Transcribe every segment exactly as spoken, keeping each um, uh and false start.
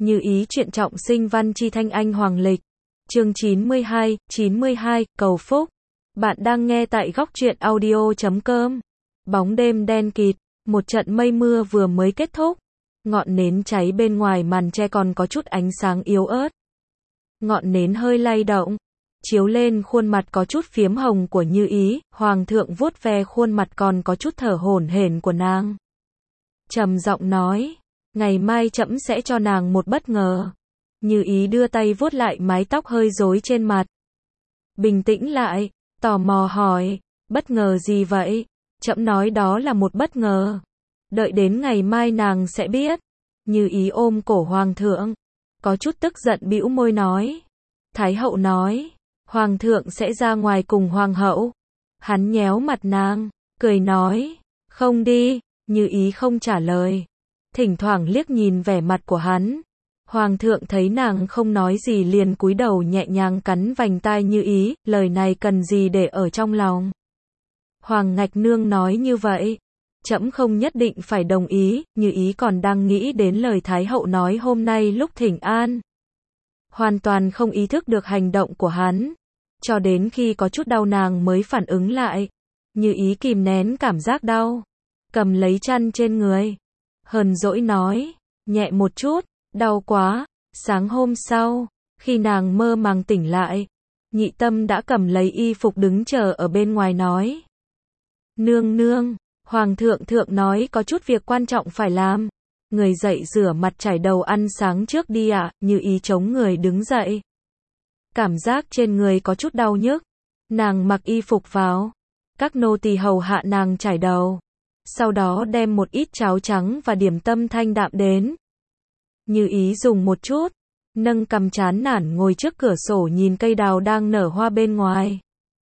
Như ý chuyện trọng sinh văn chi thanh anh hoàng lịch. Chương chín mươi hai, chín mươi hai, cầu phúc. Bạn đang nghe tại góc truyện audio chấm com. Bóng đêm đen kịt, một trận mây mưa vừa mới kết thúc. Ngọn nến cháy bên ngoài màn tre còn có chút ánh sáng yếu ớt. Ngọn nến hơi lay động, chiếu lên khuôn mặt có chút phiếm hồng của Như ý, hoàng thượng vuốt ve khuôn mặt còn có chút thở hổn hển của nàng. Trầm giọng nói, ngày mai trẫm sẽ cho nàng một bất ngờ. Như ý đưa tay vuốt lại mái tóc hơi rối trên mặt. Bình tĩnh lại, tò mò hỏi, bất ngờ gì vậy? Trẫm nói đó là một bất ngờ. Đợi đến ngày mai nàng sẽ biết. Như ý ôm cổ hoàng thượng, có chút tức giận bĩu môi nói. Thái hậu nói, hoàng thượng sẽ ra ngoài cùng hoàng hậu. Hắn nhéo mặt nàng, cười nói, không đi. Như ý không trả lời, thỉnh thoảng liếc nhìn vẻ mặt của hắn. Hoàng thượng thấy nàng không nói gì liền cúi đầu nhẹ nhàng cắn vành tai Như ý, lời này cần gì để ở trong lòng. Hoàng ngạch nương nói như vậy, trẫm không nhất định phải đồng ý. Như ý còn đang nghĩ đến lời Thái hậu nói hôm nay lúc thỉnh an. Hoàn toàn không ý thức được hành động của hắn. Cho đến khi có chút đau nàng mới phản ứng lại. Như ý kìm nén cảm giác đau, cầm lấy chăn trên người, hờn dỗi nói, nhẹ một chút, đau quá. Sáng hôm sau, khi nàng mơ màng tỉnh lại, Nhị Tâm đã cầm lấy y phục đứng chờ ở bên ngoài nói. Nương nương, hoàng thượng thượng nói có chút việc quan trọng phải làm. Người dậy rửa mặt chải đầu ăn sáng trước đi ạ. À. Như ý chống người đứng dậy, cảm giác trên người có chút đau nhức. Nàng mặc y phục vào, các nô tỳ hầu hạ nàng chải đầu. Sau đó đem một ít cháo trắng và điểm tâm thanh đạm đến. Như ý dùng một chút, nâng cằm chán nản ngồi trước cửa sổ nhìn cây đào đang nở hoa bên ngoài.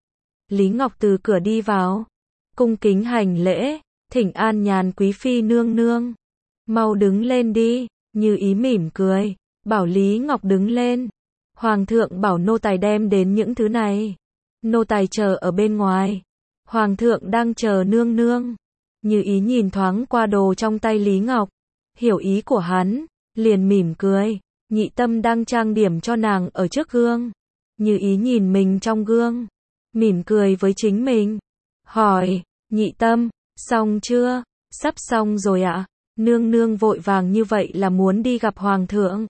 Lý Ngọc từ cửa đi vào, cung kính hành lễ, thỉnh an Nhàn quý phi nương nương. Mau đứng lên đi. Như ý mỉm cười, bảo Lý Ngọc đứng lên. Hoàng thượng bảo nô tài đem đến những thứ này. Nô tài chờ ở bên ngoài. Hoàng thượng đang chờ nương nương. Như ý nhìn thoáng qua đồ trong tay Lý Ngọc, hiểu ý của hắn, liền mỉm cười. Nhị Tâm đang trang điểm cho nàng ở trước gương. Như ý nhìn mình trong gương, mỉm cười với chính mình, hỏi, Nhị Tâm, xong chưa? Sắp xong rồi ạ. À? Nương nương vội vàng như vậy là muốn đi gặp hoàng thượng.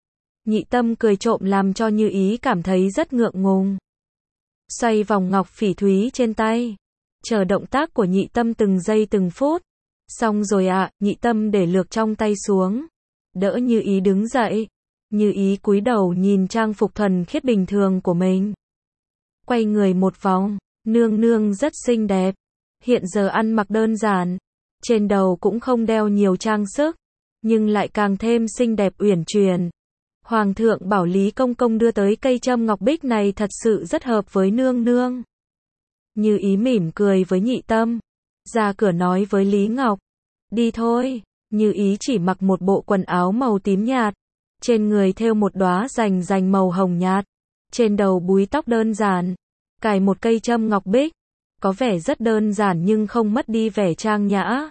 Nhị Tâm cười trộm làm cho Như ý cảm thấy rất ngượng ngùng. Xoay vòng ngọc phỉ thúy trên tay, chờ động tác của Nhị Tâm từng giây từng phút. Xong rồi ạ. À. Nhị Tâm để lược trong tay xuống, đỡ Như ý đứng dậy. Như ý cúi đầu nhìn trang phục thuần khiết bình thường của mình, quay người một vòng. Nương nương rất xinh đẹp. Hiện giờ ăn mặc đơn giản, trên đầu cũng không đeo nhiều trang sức, nhưng lại càng thêm xinh đẹp uyển chuyển. Hoàng thượng bảo Lý công công đưa tới cây châm ngọc bích này thật sự rất hợp với nương nương. Như ý mỉm cười với Nhị Tâm, ra cửa nói với Lý Ngọc, đi thôi. Như ý chỉ mặc một bộ quần áo màu tím nhạt, trên người thêu một đóa rành rành màu hồng nhạt, trên đầu búi tóc đơn giản, cài một cây châm ngọc bích, có vẻ rất đơn giản nhưng không mất đi vẻ trang nhã.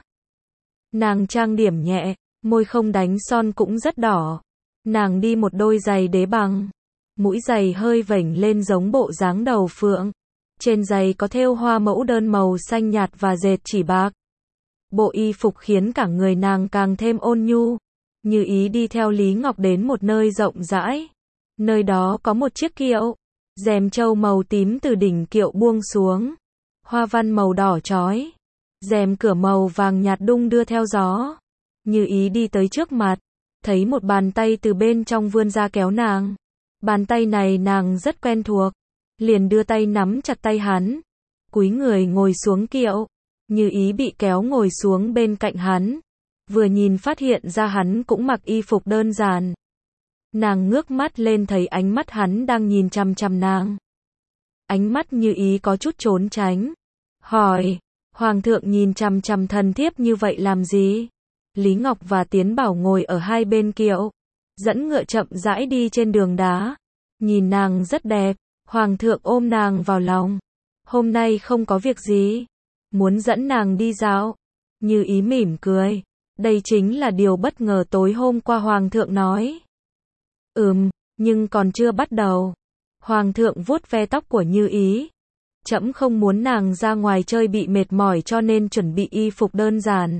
Nàng trang điểm nhẹ, môi không đánh son cũng rất đỏ. Nàng đi một đôi giày đế bằng, mũi giày hơi vểnh lên giống bộ dáng đầu phượng. Trên giày có thêu hoa mẫu đơn màu xanh nhạt và dệt chỉ bạc. Bộ y phục khiến cả người nàng càng thêm ôn nhu. Như ý đi theo Lý Ngọc đến một nơi rộng rãi. Nơi đó có một chiếc kiệu, rèm trâu màu tím từ đỉnh kiệu buông xuống, hoa văn màu đỏ chói, rèm cửa màu vàng nhạt đung đưa theo gió. Như ý đi tới trước mặt, thấy một bàn tay từ bên trong vươn ra kéo nàng. Bàn tay này nàng rất quen thuộc, liền đưa tay nắm chặt tay hắn, cúi người ngồi xuống kiệu. Như ý bị kéo ngồi xuống bên cạnh hắn, vừa nhìn phát hiện ra hắn cũng mặc y phục đơn giản. Nàng ngước mắt lên thấy ánh mắt hắn đang nhìn chằm chằm nàng. Ánh mắt Như ý có chút trốn tránh, hỏi, hoàng thượng nhìn chằm chằm thần thiếp như vậy làm gì? Lý Ngọc và Tiến Bảo ngồi ở hai bên kiệu, dẫn ngựa chậm rãi đi trên đường đá. Nhìn nàng rất đẹp, hoàng thượng ôm nàng vào lòng. Hôm nay không có việc gì, muốn dẫn nàng đi dạo. Như ý mỉm cười, đây chính là điều bất ngờ tối hôm qua hoàng thượng nói. Ừm, nhưng còn chưa bắt đầu. Hoàng thượng vuốt ve tóc của Như Ý. Trẫm không muốn nàng ra ngoài chơi bị mệt mỏi cho nên chuẩn bị y phục đơn giản.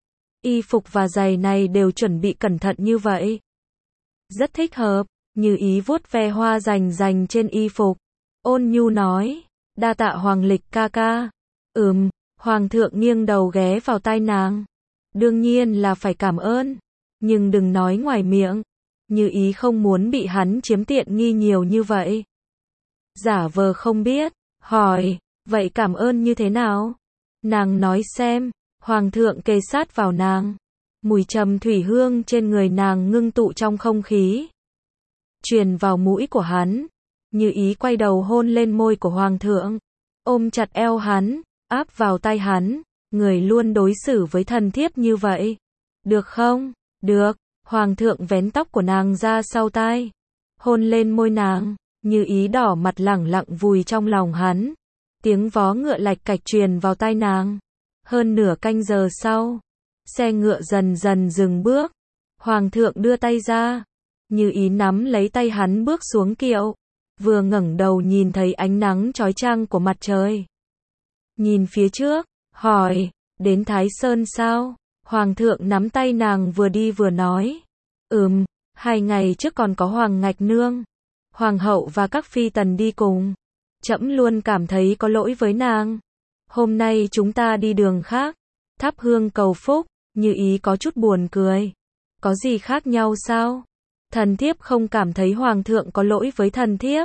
Y phục và giày này đều chuẩn bị cẩn thận như vậy. Rất thích hợp. Như Ý vuốt ve hoa rành rành trên y phục. Ôn nhu nói, đa tạ Hoàng Lịch ca ca. Ừm, Hoàng thượng nghiêng đầu ghé vào tai nàng. Đương nhiên là phải cảm ơn. Nhưng đừng nói ngoài miệng. Như Ý không muốn bị hắn chiếm tiện nghi nhiều như vậy. Giả vờ không biết, hỏi, vậy cảm ơn như thế nào? Nàng nói xem. Hoàng thượng kề sát vào nàng. Mùi trầm thủy hương trên người nàng ngưng tụ trong không khí. Truyền vào mũi của hắn. Như Ý quay đầu hôn lên môi của Hoàng thượng. Ôm chặt eo hắn, áp vào tay hắn. Người luôn đối xử với thần thiếp như vậy. Được không? Được. Hoàng thượng vén tóc của nàng ra sau tai. Hôn lên môi nàng. Như Ý đỏ mặt lẳng lặng vùi trong lòng hắn. Tiếng vó ngựa lạch cạch truyền vào tai nàng. Hơn nửa canh giờ sau, xe ngựa dần dần dừng bước. Hoàng thượng đưa tay ra. Như Ý nắm lấy tay hắn bước xuống kiệu. Vừa ngẩng đầu nhìn thấy ánh nắng chói chang của mặt trời. Nhìn phía trước, hỏi, đến Thái Sơn sao? Hoàng thượng nắm tay nàng vừa đi vừa nói. Ừm, hai ngày trước còn có Hoàng Ngạch Nương, Hoàng hậu và các phi tần đi cùng. Trẫm luôn cảm thấy có lỗi với nàng. Hôm nay chúng ta đi đường khác, thắp hương cầu phúc. Như Ý có chút buồn cười. Có gì khác nhau sao? Thần thiếp không cảm thấy Hoàng thượng có lỗi với thần thiếp.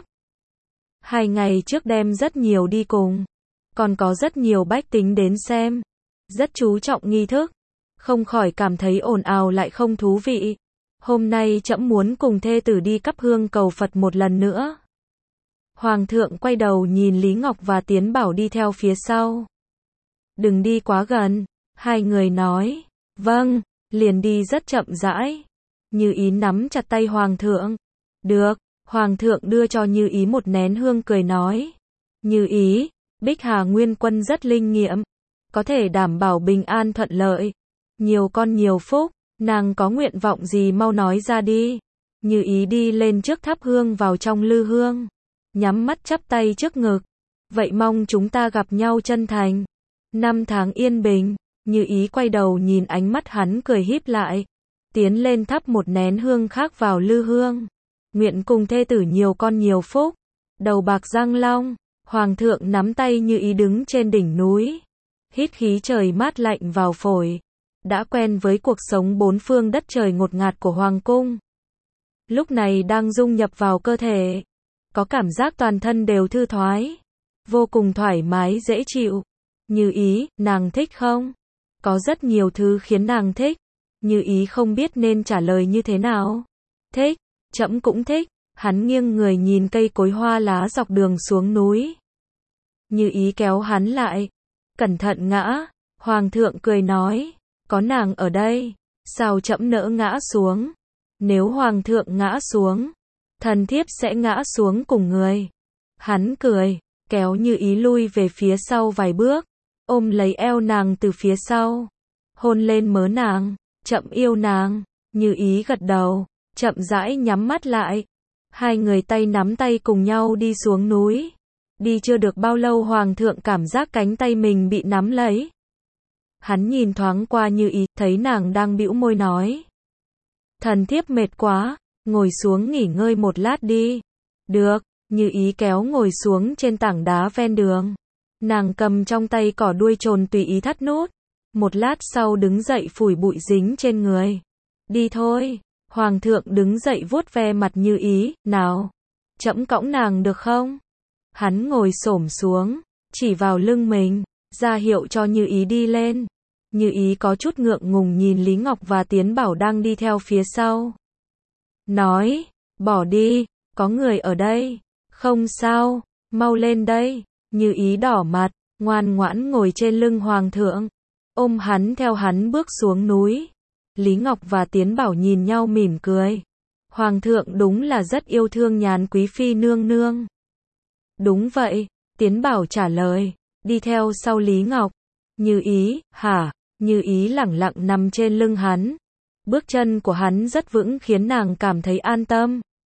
Hai ngày trước đem rất nhiều đi cùng. Còn có rất nhiều bách tính đến xem. Rất chú trọng nghi thức. Không khỏi cảm thấy ồn ào lại không thú vị. Hôm nay trẫm muốn cùng thê tử đi cắp hương cầu Phật một lần nữa. Hoàng thượng quay đầu nhìn Lý Ngọc và Tiến Bảo đi theo phía sau. Đừng đi quá gần. Hai người nói. Vâng, liền đi rất chậm rãi. Như Ý nắm chặt tay Hoàng thượng. Được. Hoàng thượng đưa cho Như Ý một nén hương cười nói. Như Ý, Bích Hà Nguyên Quân rất linh nghiệm. Có thể đảm bảo bình an thuận lợi. Nhiều con nhiều phúc. Nàng có nguyện vọng gì mau nói ra đi. Như Ý đi lên trước thắp hương vào trong lư hương. Nhắm mắt chắp tay trước ngực. Vậy mong chúng ta gặp nhau chân thành. Năm tháng yên bình. Như Ý quay đầu nhìn ánh mắt hắn cười híp lại. Tiến lên thắp một nén hương khác vào lư hương. Nguyện cùng thê tử nhiều con nhiều phúc. Đầu bạc răng long. Hoàng thượng nắm tay Như Ý đứng trên đỉnh núi. Hít khí trời mát lạnh vào phổi. Đã quen với cuộc sống bốn phương đất trời ngột ngạt của Hoàng cung. Lúc này đang dung nhập vào cơ thể. Có cảm giác toàn thân đều thư thoái. Vô cùng thoải mái dễ chịu. Như Ý, nàng thích không? Có rất nhiều thứ khiến nàng thích. Như Ý không biết nên trả lời như thế nào. Thích, trẫm cũng thích. Hắn nghiêng người nhìn cây cối hoa lá dọc đường xuống núi. Như Ý kéo hắn lại. Cẩn thận ngã. Hoàng thượng cười nói. Có nàng ở đây. Sao trẫm nỡ ngã xuống? Nếu Hoàng thượng ngã xuống, thần thiếp sẽ ngã xuống cùng người. Hắn cười. Kéo Như Ý lui về phía sau vài bước. Ôm lấy eo nàng từ phía sau. Hôn lên mớ nàng. Trẫm yêu nàng. Như Ý gật đầu. Chậm rãi nhắm mắt lại. Hai người tay nắm tay cùng nhau đi xuống núi. Đi chưa được bao lâu Hoàng thượng cảm giác cánh tay mình bị nắm lấy. Hắn nhìn thoáng qua Như Ý, thấy nàng đang bĩu môi nói. Thần thiếp mệt quá, ngồi xuống nghỉ ngơi một lát đi. Được, Như Ý kéo ngồi xuống trên tảng đá ven đường. Nàng cầm trong tay cỏ đuôi trồn tùy ý thắt nút. Một lát sau đứng dậy phủi bụi dính trên người. Đi thôi. Hoàng thượng đứng dậy vuốt ve mặt Như Ý. Nào, trẫm cõng nàng được không? Hắn ngồi xổm xuống, chỉ vào lưng mình, ra hiệu cho Như Ý đi lên. Như Ý có chút ngượng ngùng nhìn Lý Ngọc và Tiến Bảo đang đi theo phía sau. Nói, bỏ đi, có người ở đây. Không sao, mau lên đây. Như Ý đỏ mặt, ngoan ngoãn ngồi trên lưng Hoàng thượng. Ôm hắn theo hắn bước xuống núi. Lý Ngọc và Tiến Bảo nhìn nhau mỉm cười. Hoàng thượng đúng là rất yêu thương Nhàn quý phi nương nương. Đúng vậy, Tiến Bảo trả lời, đi theo sau Lý Ngọc. Như Ý, hả? Như Ý lẳng lặng nằm trên lưng hắn. Bước chân của hắn rất vững khiến nàng cảm thấy an tâm.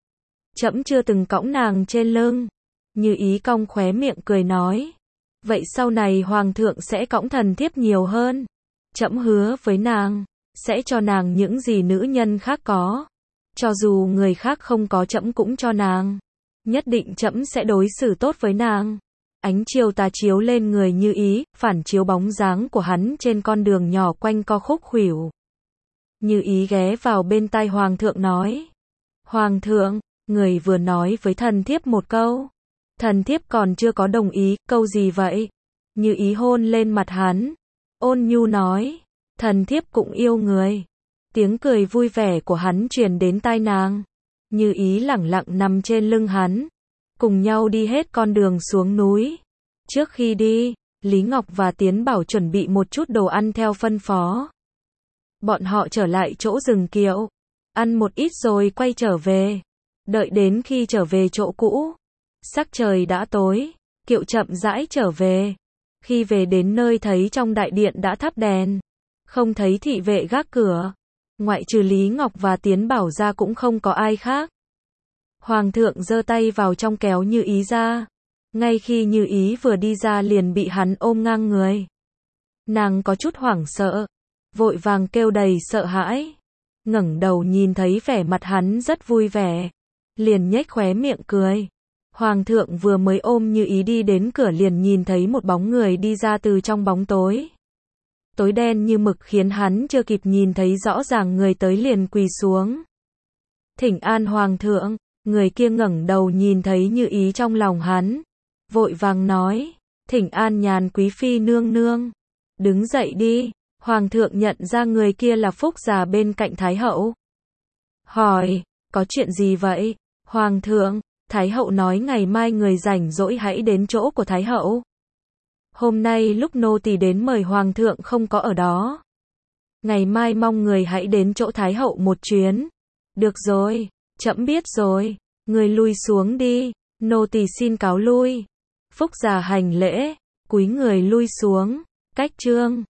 trẫm chưa từng cõng nàng trên lưng. Như Ý cong khóe miệng cười nói. Vậy sau này hoàng thượng sẽ cõng thần thiếp nhiều hơn. Trẫm hứa với nàng, sẽ cho nàng những gì nữ nhân khác có. Cho dù người khác không có trẫm cũng cho nàng. Nhất định trẫm sẽ đối xử tốt với nàng. Ánh chiều tà chiếu lên người Như Ý, phản chiếu bóng dáng của hắn trên con đường nhỏ quanh co khúc khuỷu. Như Ý ghé vào bên tai hoàng thượng nói. Hoàng thượng, người vừa nói với thần thiếp một câu. Thần thiếp còn chưa có đồng ý, câu gì vậy? Như Ý hôn lên mặt hắn. Ôn nhu nói. Thần thiếp cũng yêu người. Tiếng cười vui vẻ của hắn truyền đến tai nàng. Như Ý lẳng lặng nằm trên lưng hắn. Cùng nhau đi hết con đường xuống núi. Trước khi đi, Lý Ngọc và Tiến Bảo chuẩn bị một chút đồ ăn theo phân phó. Bọn họ trở lại chỗ dừng kiệu. Ăn một ít rồi quay trở về. Đợi đến khi trở về chỗ cũ. Sắc trời đã tối. Kiệu chậm rãi trở về. Khi về đến nơi thấy trong đại điện đã thắp đèn. Không thấy thị vệ gác cửa. Ngoại trừ Lý Ngọc và Tiến Bảo ra cũng không có ai khác. Hoàng thượng giơ tay vào trong kéo Như Ý ra. Ngay khi Như Ý vừa đi ra liền bị hắn ôm ngang người. Nàng có chút hoảng sợ. Vội vàng kêu đầy sợ hãi. Ngẩng đầu nhìn thấy vẻ mặt hắn rất vui vẻ. Liền nhếch khóe miệng cười. Hoàng thượng vừa mới ôm Như Ý đi đến cửa liền nhìn thấy một bóng người đi ra từ trong bóng tối. Tối đen như mực khiến hắn chưa kịp nhìn thấy rõ ràng người tới liền quỳ xuống. Thỉnh an hoàng thượng. Người kia ngẩng đầu nhìn thấy Như Ý trong lòng hắn. Vội vàng nói. Thỉnh an Nhàn quý phi nương nương. Đứng dậy đi. Hoàng thượng nhận ra người kia là Phúc già bên cạnh Thái hậu. Hỏi. Có chuyện gì vậy? Hoàng thượng. Thái hậu nói ngày mai người rảnh rỗi hãy đến chỗ của Thái hậu. Hôm nay lúc nô tỳ đến mời hoàng thượng không có ở đó. Ngày mai mong người hãy đến chỗ Thái hậu một chuyến. Được rồi, trẫm biết rồi, người lui xuống đi, nô tỳ xin cáo lui. Phúc già hành lễ, cúi người lui xuống, cách trương.